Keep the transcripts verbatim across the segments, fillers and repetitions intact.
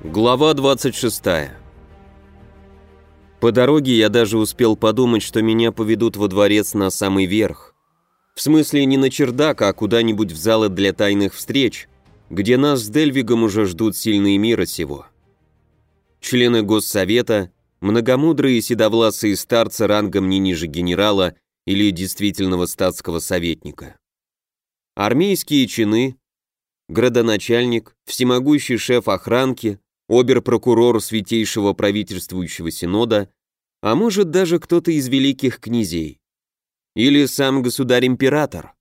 Глава двадцать шестая. По дороге я даже успел подумать, что меня поведут во дворец на самый верх. В смысле не на чердак, а куда-нибудь в залы для тайных встреч, где нас с Дельвигом уже ждут сильные мира сего. Члены Госсовета, многомудрые седовласые старцы рангом не ниже генерала или действительного статского советника. Армейские чины, градоначальник, всемогущий шеф охранки, обер-прокурор Святейшего правительствующего синода, а может даже кто-то из великих князей. Или сам государь-император.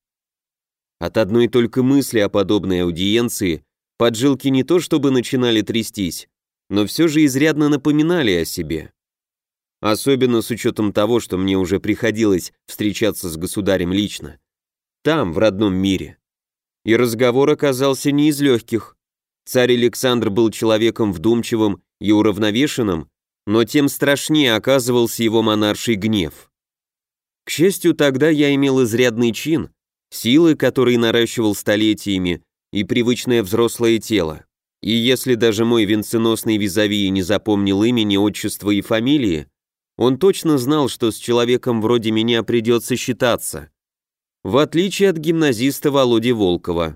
От одной только мысли о подобной аудиенции поджилки не то чтобы начинали трястись, но все же изрядно напоминали о себе. Особенно с учетом того, что мне уже приходилось встречаться с государем лично. Там, в родном мире. И разговор оказался не из легких. Царь Александр был человеком вдумчивым и уравновешенным, но тем страшнее оказывался его монарший гнев. К счастью, тогда я имел изрядный чин, силы, которые наращивал столетиями, и привычное взрослое тело. И если даже мой венценосный визави не запомнил имени, отчества и фамилии, он точно знал, что с человеком вроде меня придется считаться. В отличие от гимназиста Володи Волкова.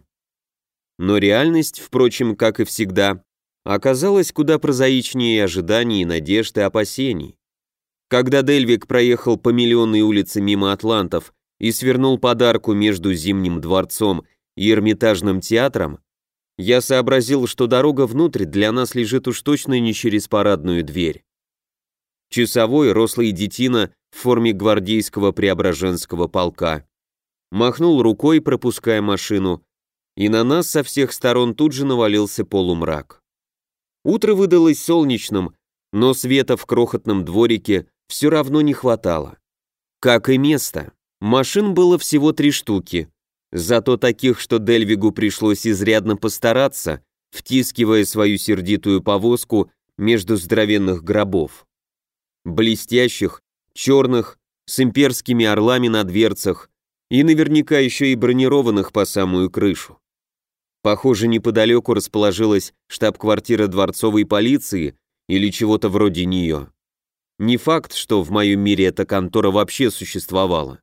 Но реальность, впрочем, как и всегда, оказалась куда прозаичнее ожиданий, надежд и опасений. Когда Дельвиг проехал по миллионной улице мимо атлантов и свернул под арку между Зимним дворцом и Эрмитажным театром, я сообразил, что дорога внутрь для нас лежит уж точно не через парадную дверь. Часовой, рослый детина в форме гвардейского Преображенского полка, махнул рукой, пропуская машину, и на нас со всех сторон тут же навалился полумрак. Утро выдалось солнечным, но света в крохотном дворике все равно не хватало. Как и места. Машин было всего три штуки, зато таких, что Дельвигу пришлось изрядно постараться, втискивая свою сердитую повозку между здоровенных гробов. Блестящих, черных, с имперскими орлами на дверцах и наверняка еще и бронированных по самую крышу. Похоже, неподалеку расположилась штаб-квартира дворцовой полиции или чего-то вроде нее. Не факт, что в моем мире эта контора вообще существовала.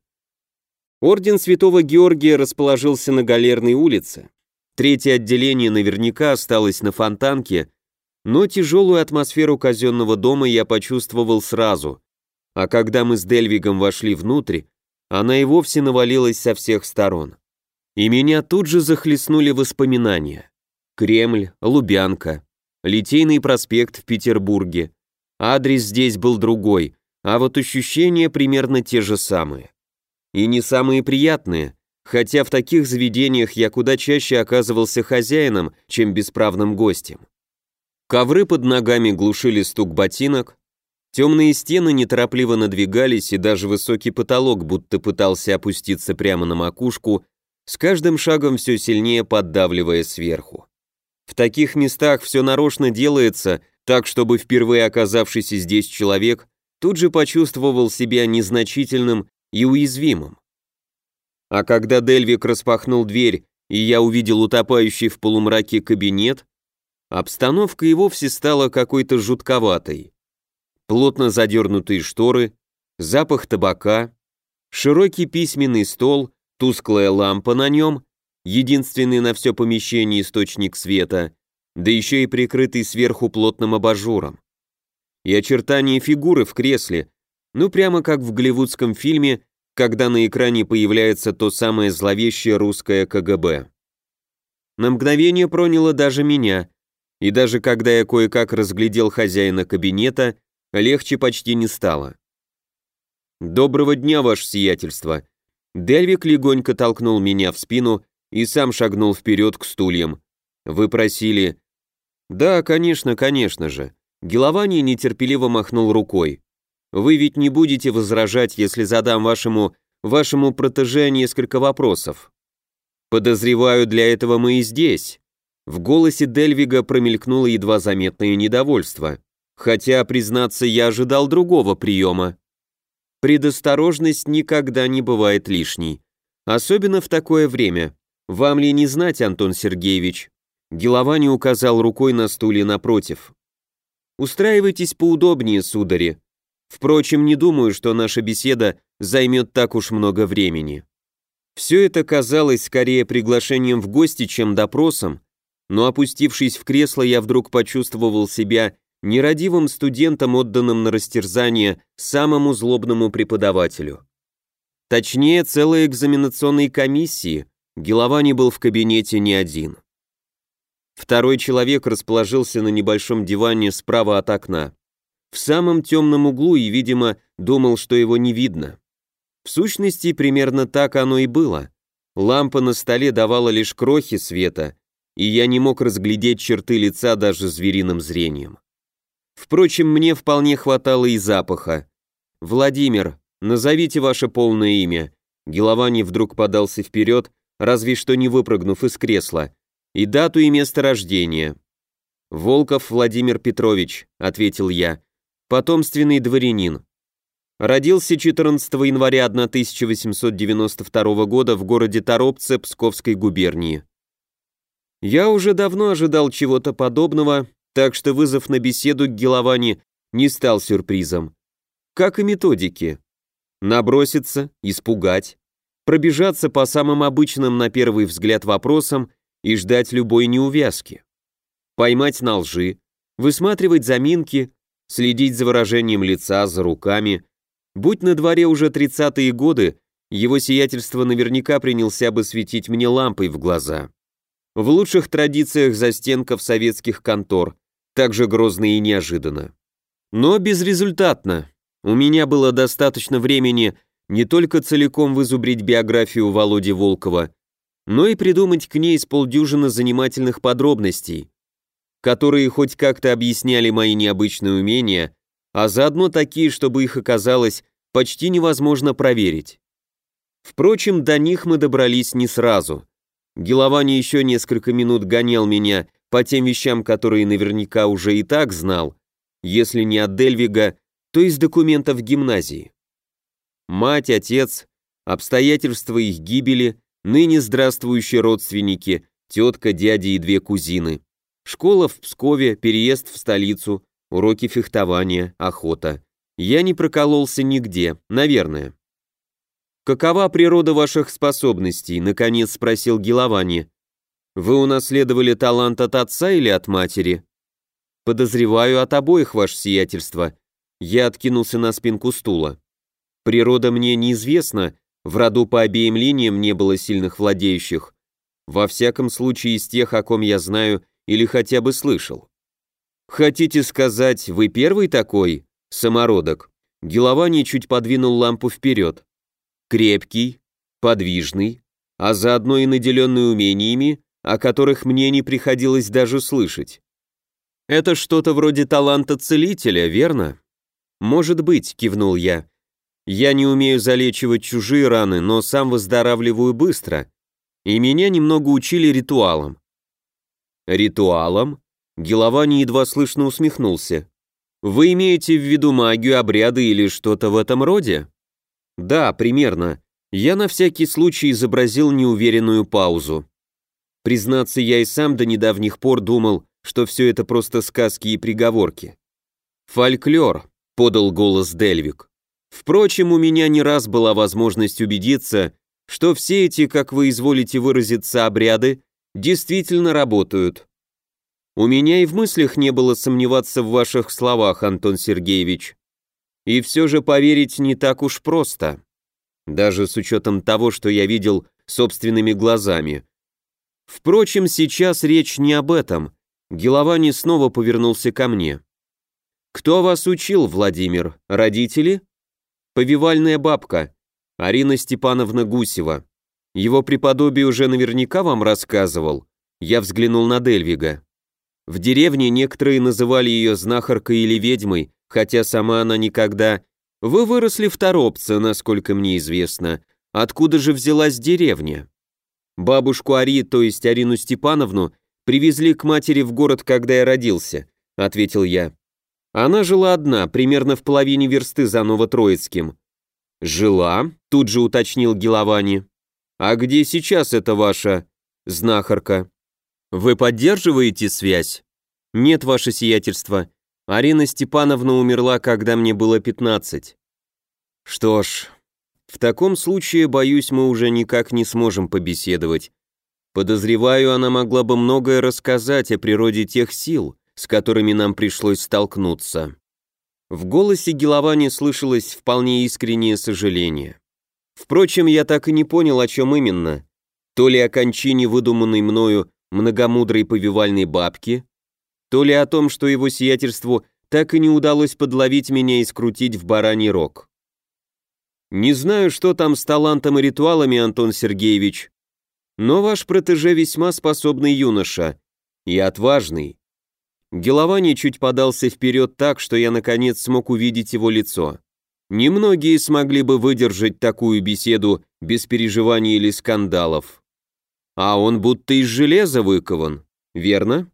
Орден Святого Георгия расположился на Галерной улице. Третье отделение наверняка осталось на Фонтанке, но тяжелую атмосферу казенного дома я почувствовал сразу, а когда мы с Дельвигом вошли внутрь, она и вовсе навалилась со всех сторон. И меня тут же захлестнули воспоминания. Кремль, Лубянка, Литейный проспект в Петербурге. Адрес здесь был другой, а вот ощущения примерно те же самые. И не самые приятные, хотя в таких заведениях я куда чаще оказывался хозяином, чем бесправным гостем. Ковры под ногами глушили стук ботинок, темные стены неторопливо надвигались, и даже высокий потолок будто пытался опуститься прямо на макушку, с каждым шагом все сильнее поддавливая сверху. В таких местах все нарочно делается так, чтобы впервые оказавшийся здесь человек тут же почувствовал себя незначительным и уязвимым. А когда Дельвиг распахнул дверь, и я увидел утопающий в полумраке кабинет, обстановка и вовсе стала какой-то жутковатой. Плотно задернутые шторы, запах табака, широкий письменный стол, тусклая лампа на нем, единственный на все помещение источник света, да еще и прикрытый сверху плотным абажуром. И очертания фигуры в кресле, ну прямо как в голливудском фильме, когда на экране появляется то самое зловещее русское ка гэ бэ. На мгновение проняло даже меня, и даже когда я кое-как разглядел хозяина кабинета, легче почти не стало. «Доброго дня, ваше сиятельство!» Дельвиг легонько толкнул меня в спину и сам шагнул вперед к стульям. «Вы просили...» «Да, конечно, конечно же». Геловани нетерпеливо махнул рукой. «Вы ведь не будете возражать, если задам вашему... вашему протеже несколько вопросов?» «Подозреваю, для этого мы и здесь». В голосе Дельвига промелькнуло едва заметное недовольство. Хотя, признаться, я ожидал другого приема. Предосторожность никогда не бывает лишней. Особенно в такое время. Вам ли не знать, Антон Сергеевич? Геловани указал рукой на стуле напротив. Устраивайтесь поудобнее, судари. Впрочем, не думаю, что наша беседа займет так уж много времени. Все это казалось скорее приглашением в гости, чем допросом, но опустившись в кресло, я вдруг почувствовал себя нерадивым студентом, отданным на растерзание самому злобному преподавателю. Точнее, целой экзаменационной комиссии. Геловани был в кабинете не один. Второй человек расположился на небольшом диване справа от окна, в самом темном углу, и, видимо, думал, что его не видно. В сущности, примерно так оно и было. Лампа на столе давала лишь крохи света, и я не мог разглядеть черты лица даже звериным зрением. Впрочем, мне вполне хватало и запаха. «Владимир, назовите ваше полное имя». Геловани вдруг подался вперед, разве что не выпрыгнув из кресла, и дату и место рождения. «Волков Владимир Петрович», — ответил я, — «потомственный дворянин. Родился четырнадцатого января тысяча восемьсот девяносто второго года в городе Торопце Псковской губернии». Я уже давно ожидал чего-то подобного, так что вызов на беседу к Геловани не стал сюрпризом. Как и методики. Наброситься, испугать, пробежаться по самым обычным на первый взгляд вопросам и ждать любой неувязки. Поймать на лжи, высматривать заминки, следить за выражением лица, за руками. Будь на дворе уже тридцатые годы, его сиятельство наверняка принялся бы светить мне лампой в глаза. В лучших традициях застенков советских контор, также грозно и неожиданно. Но безрезультатно. У меня было достаточно времени не только целиком вызубрить биографию Володи Волкова, но и придумать к ней с полдюжины занимательных подробностей, которые хоть как-то объясняли мои необычные умения, а заодно такие, чтобы их оказалось почти невозможно проверить. Впрочем, до них мы добрались не сразу. Геловани еще несколько минут гонял меня по тем вещам, которые наверняка уже и так знал, если не от Дельвига, то из документов гимназии. Мать, отец, обстоятельства их гибели, ныне здравствующие родственники, тетка, дядя и две кузины. Школа в Пскове, переезд в столицу, уроки фехтования, охота. Я не прокололся нигде, наверное. «Какова природа ваших способностей?» — наконец спросил Геловани. «Вы унаследовали талант от отца или от матери?» «Подозреваю, от обоих, ваше сиятельство». Я откинулся на спинку стула. «Природа мне неизвестна, в роду по обеим линиям не было сильных владеющих. Во всяком случае, из тех, о ком я знаю или хотя бы слышал». «Хотите сказать, вы первый такой, самородок?» Геловани чуть подвинул лампу вперед. «Крепкий, подвижный, а заодно и наделенный умениями, о которых мне не приходилось даже слышать. Это что-то вроде таланта целителя, верно?» «Может быть», — кивнул я. «Я не умею залечивать чужие раны, но сам выздоравливаю быстро, и меня немного учили ритуалам». «Ритуалам?» Геловани едва слышно усмехнулся. «Вы имеете в виду магию, обряды или что-то в этом роде?» «Да, примерно». Я на всякий случай изобразил неуверенную паузу. Признаться, я и сам до недавних пор думал, что все это просто сказки и приговорки. «Фольклор», — подал голос Дельвиг. «Впрочем, у меня не раз была возможность убедиться, что все эти, как вы изволите выразиться, обряды действительно работают. У меня и в мыслях не было сомневаться в ваших словах, Антон Сергеевич. И все же поверить не так уж просто, даже с учетом того, что я видел собственными глазами. Впрочем, сейчас речь не об этом». Геловани снова повернулся ко мне. «Кто вас учил, Владимир? Родители?» «Повивальная бабка, Арина Степановна Гусева. Его преподобие уже наверняка вам рассказывал». Я взглянул на Дельвига. В деревне некоторые называли ее знахаркой или ведьмой, хотя сама она никогда... Вы выросли в Торопце, насколько мне известно. Откуда же взялась деревня?» «Бабушку Ари, то есть Арину Степановну, привезли к матери в город, когда я родился», — ответил я. «Она жила одна, примерно в половине версты за Новотроицким». «Жила?» — тут же уточнил Геловани. «А где сейчас эта ваша знахарка? Вы поддерживаете связь?» «Нет, ваше сиятельство. Арина Степановна умерла, когда мне было пятнадцать. Что ж, в таком случае, боюсь, мы уже никак не сможем побеседовать. Подозреваю, она могла бы многое рассказать о природе тех сил, с которыми нам пришлось столкнуться. В голосе Геловани слышалось вполне искреннее сожаление. Впрочем, я так и не понял, о чем именно. То ли о кончине выдуманной мною многомудрой повивальной бабки, то ли о том, что его сиятельству так и не удалось подловить меня и скрутить в бараний рог. Не знаю, что там с талантом и ритуалами, Антон Сергеевич, но ваш протеже весьма способный юноша и отважный. Геловани чуть подался вперед так, что я наконец смог увидеть его лицо. Немногие смогли бы выдержать такую беседу без переживаний или скандалов. А он будто из железа выкован, верно?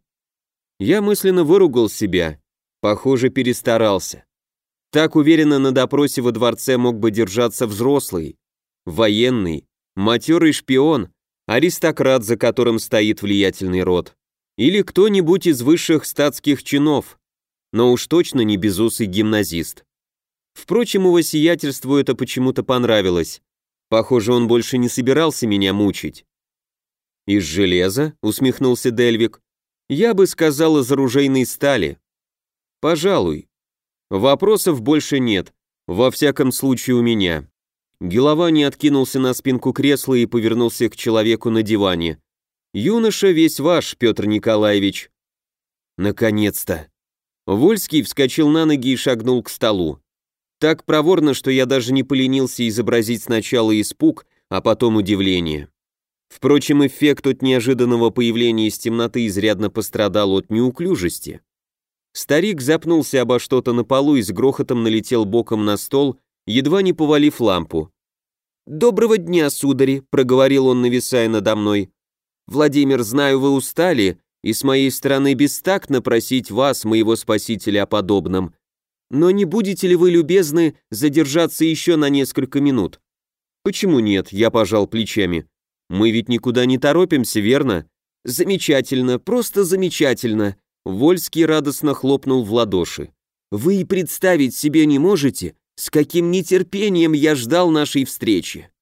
Я мысленно выругал себя. Похоже, перестарался. Так уверенно на допросе во дворце мог бы держаться взрослый, военный, матерый шпион, аристократ, за которым стоит влиятельный род, или кто-нибудь из высших статских чинов, но уж точно не безусый гимназист. Впрочем, его сиятельству это почему-то понравилось. Похоже, он больше не собирался меня мучить. «Из железа?» — усмехнулся Дельвик. «Я бы сказал, из оружейной стали». «Пожалуй. Вопросов больше нет, во всяком случае у меня». Геловани откинулся на спинку кресла и повернулся к человеку на диване. «Юноша весь ваш, Петр Николаевич». «Наконец-то». Вольский вскочил на ноги и шагнул к столу. Так проворно, что я даже не поленился изобразить сначала испуг, а потом удивление. Впрочем, эффект от неожиданного появления из темноты изрядно пострадал от неуклюжести. Старик запнулся обо что-то на полу и с грохотом налетел боком на стол, едва не повалив лампу. «Доброго дня, судари», — проговорил он, нависая надо мной. «Владимир, знаю, вы устали, и с моей стороны бестактно просить вас, моего спасителя, о подобном. Но не будете ли вы любезны задержаться еще на несколько минут?» «Почему нет?» — я пожал плечами. «Мы ведь никуда не торопимся, верно?» «Замечательно, просто замечательно!» Вольский радостно хлопнул в ладоши. «Вы и представить себе не можете, с каким нетерпением я ждал нашей встречи!»